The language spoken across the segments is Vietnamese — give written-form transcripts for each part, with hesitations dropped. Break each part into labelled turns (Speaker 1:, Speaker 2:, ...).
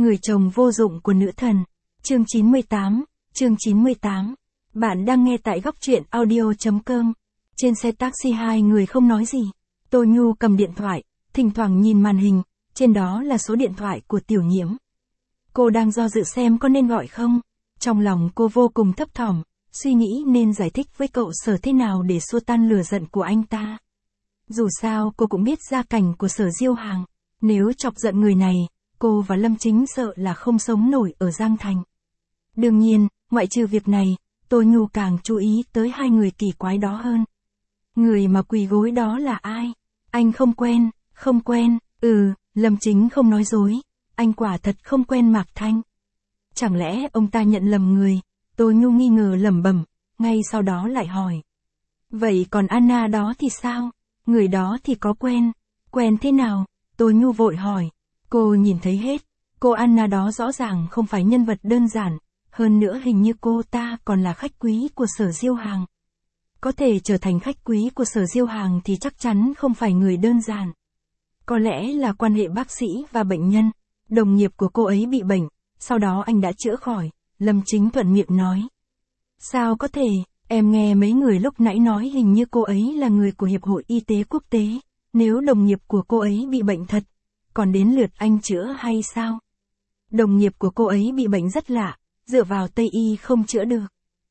Speaker 1: Người chồng vô dụng của nữ thần. Chương 98. Bạn đang nghe tại góc truyện audio.com. Trên xe taxi hai người không nói gì. Tô Nhu cầm điện thoại, thỉnh thoảng nhìn màn hình, trên đó là số điện thoại của Tiểu Nhiễm. Cô đang do dự xem có nên gọi không. Trong lòng cô vô cùng thấp thỏm, suy nghĩ nên giải thích với cậu Sở thế nào để xua tan lửa giận của anh ta. Dù sao cô cũng biết gia cảnh của Sở Diêu Hàng, nếu chọc giận người này, cô và Lâm Chính sợ là không sống nổi ở Giang Thành. Đương nhiên, ngoại trừ việc này, Tô Nhu càng chú ý tới hai người kỳ quái đó hơn. Người mà quỳ gối đó là ai? Anh không quen. Lâm Chính không nói dối, anh quả thật không quen Mạc Thanh. Chẳng lẽ ông ta nhận lầm người? Tô Nhu nghi ngờ lẩm bẩm, ngay sau đó lại hỏi. Vậy còn Anna đó thì sao? Người đó thì có quen thế nào? Tô Nhu vội hỏi. Cô nhìn thấy hết, cô Anna đó rõ ràng không phải nhân vật đơn giản, hơn nữa hình như cô ta còn là khách quý của Sở Diêu Hàng. Có thể trở thành khách quý của Sở Diêu Hàng thì chắc chắn không phải người đơn giản. Có lẽ là quan hệ bác sĩ và bệnh nhân, đồng nghiệp của cô ấy bị bệnh, sau đó anh đã chữa khỏi, Lâm Chính thuận miệng nói. Sao có thể, em nghe mấy người lúc nãy nói hình như cô ấy là người của Hiệp hội Y tế Quốc tế, nếu đồng nghiệp của cô ấy bị bệnh thật, còn đến lượt anh chữa hay sao? Đồng nghiệp của cô ấy bị bệnh rất lạ, dựa vào Tây Y không chữa được.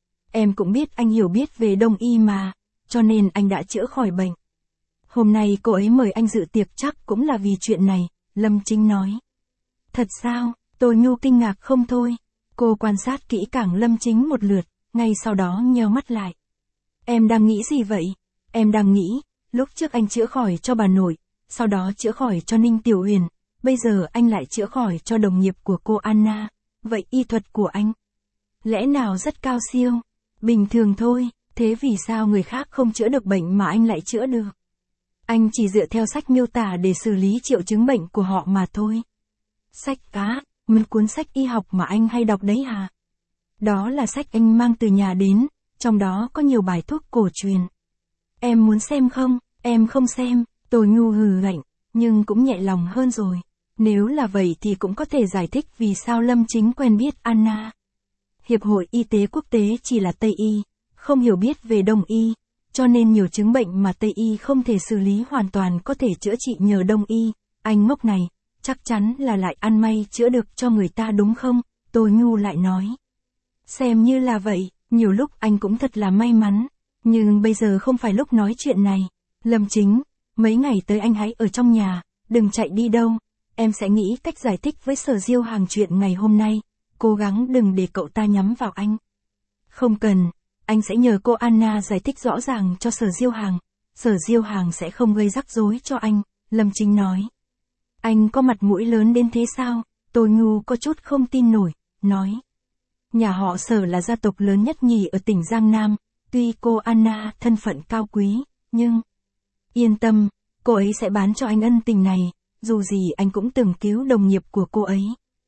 Speaker 1: Em cũng biết anh hiểu biết về Đông Y mà, cho nên anh đã chữa khỏi bệnh. Hôm nay cô ấy mời anh dự tiệc chắc cũng là vì chuyện này, Lâm Chính nói. Thật sao? Tô Nhu kinh ngạc không thôi. Cô quan sát kỹ càng Lâm Chính một lượt, ngay sau đó nheo mắt lại. Em đang nghĩ gì vậy? Em đang nghĩ, lúc trước anh chữa khỏi cho bà nội, sau đó chữa khỏi cho Ninh Tiểu Huyền, bây giờ anh lại chữa khỏi cho đồng nghiệp của cô Anna, vậy y thuật của anh lẽ nào rất cao siêu? Bình thường thôi, thế vì sao người khác không chữa được bệnh mà anh lại chữa được? Anh chỉ dựa theo sách miêu tả để xử lý triệu chứng bệnh của họ mà thôi. Sách cá, một cuốn sách y học mà anh hay đọc đấy hả? Đó là sách anh mang từ nhà đến, trong đó có nhiều bài thuốc cổ truyền. Em muốn xem không? Em không xem. Tô Nhu hừ lạnh, nhưng cũng nhẹ lòng hơn rồi. Nếu là vậy thì cũng có thể giải thích vì sao Lâm Chính quen biết Anna. Hiệp hội Y tế Quốc tế chỉ là Tây Y, không hiểu biết về Đông Y, cho nên nhiều chứng bệnh mà Tây Y không thể xử lý hoàn toàn có thể chữa trị nhờ Đông Y. Anh ngốc này, chắc chắn là lại ăn may chữa được cho người ta đúng không? Tô Nhu lại nói. Xem như là vậy, nhiều lúc anh cũng thật là may mắn, nhưng bây giờ không phải lúc nói chuyện này. Lâm Chính, mấy ngày tới anh hãy ở trong nhà, đừng chạy đi đâu, em sẽ nghĩ cách giải thích với Sở Diêu Hàng chuyện ngày hôm nay, cố gắng đừng để cậu ta nhắm vào anh. Không cần, anh sẽ nhờ cô Anna giải thích rõ ràng cho Sở Diêu Hàng sẽ không gây rắc rối cho anh, Lâm Chính nói. Anh có mặt mũi lớn đến thế sao? Tô Nhu có chút không tin nổi, nói. Nhà họ Sở là gia tộc lớn nhất nhì ở tỉnh Giang Nam, tuy cô Anna thân phận cao quý, nhưng... Yên tâm, cô ấy sẽ bán cho anh ân tình này, dù gì anh cũng từng cứu đồng nghiệp của cô ấy.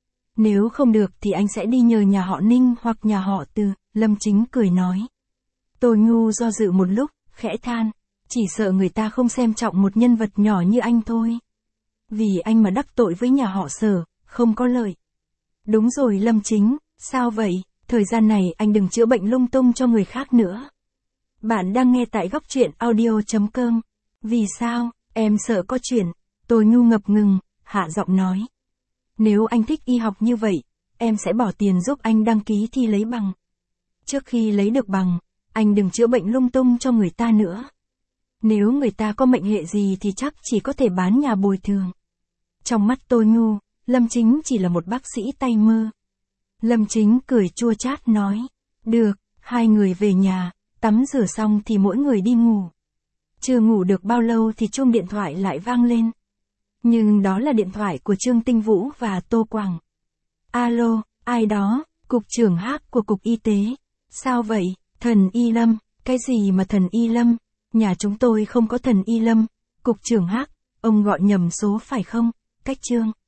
Speaker 1: Nếu không được thì anh sẽ đi nhờ nhà họ Ninh hoặc nhà họ Từ, Lâm Chính cười nói. Tô Nhu do dự một lúc, khẽ than, chỉ sợ người ta không xem trọng một nhân vật nhỏ như anh thôi. Vì anh mà đắc tội với nhà họ Sở, không có lợi. Đúng rồi Lâm Chính, sao vậy, thời gian này anh đừng chữa bệnh lung tung cho người khác nữa. Bạn đang nghe tại góc truyện audio.com. Vì sao, em sợ có chuyện, Tô Nhu ngập ngừng, hạ giọng nói. Nếu anh thích y học như vậy, em sẽ bỏ tiền giúp anh đăng ký thi lấy bằng. Trước khi lấy được bằng, anh đừng chữa bệnh lung tung cho người ta nữa. Nếu người ta có mệnh hệ gì thì chắc chỉ có thể bán nhà bồi thường. Trong mắt Tô Nhu, Lâm Chính chỉ là một bác sĩ tay mơ. Lâm Chính cười chua chát nói. Được, hai người về nhà, tắm rửa xong thì mỗi người đi ngủ. Chưa ngủ được bao lâu thì chuông điện thoại lại vang lên. Nhưng đó là điện thoại của Trương Tinh Vũ và Tô Quảng. Alo, ai đó? Cục trưởng Hắc của Cục Y tế. Sao vậy? Thần Y Lâm? Cái gì mà thần Y Lâm? Nhà chúng tôi không có thần Y Lâm. Cục trưởng Hắc, ông gọi nhầm số phải không? Cách Trương.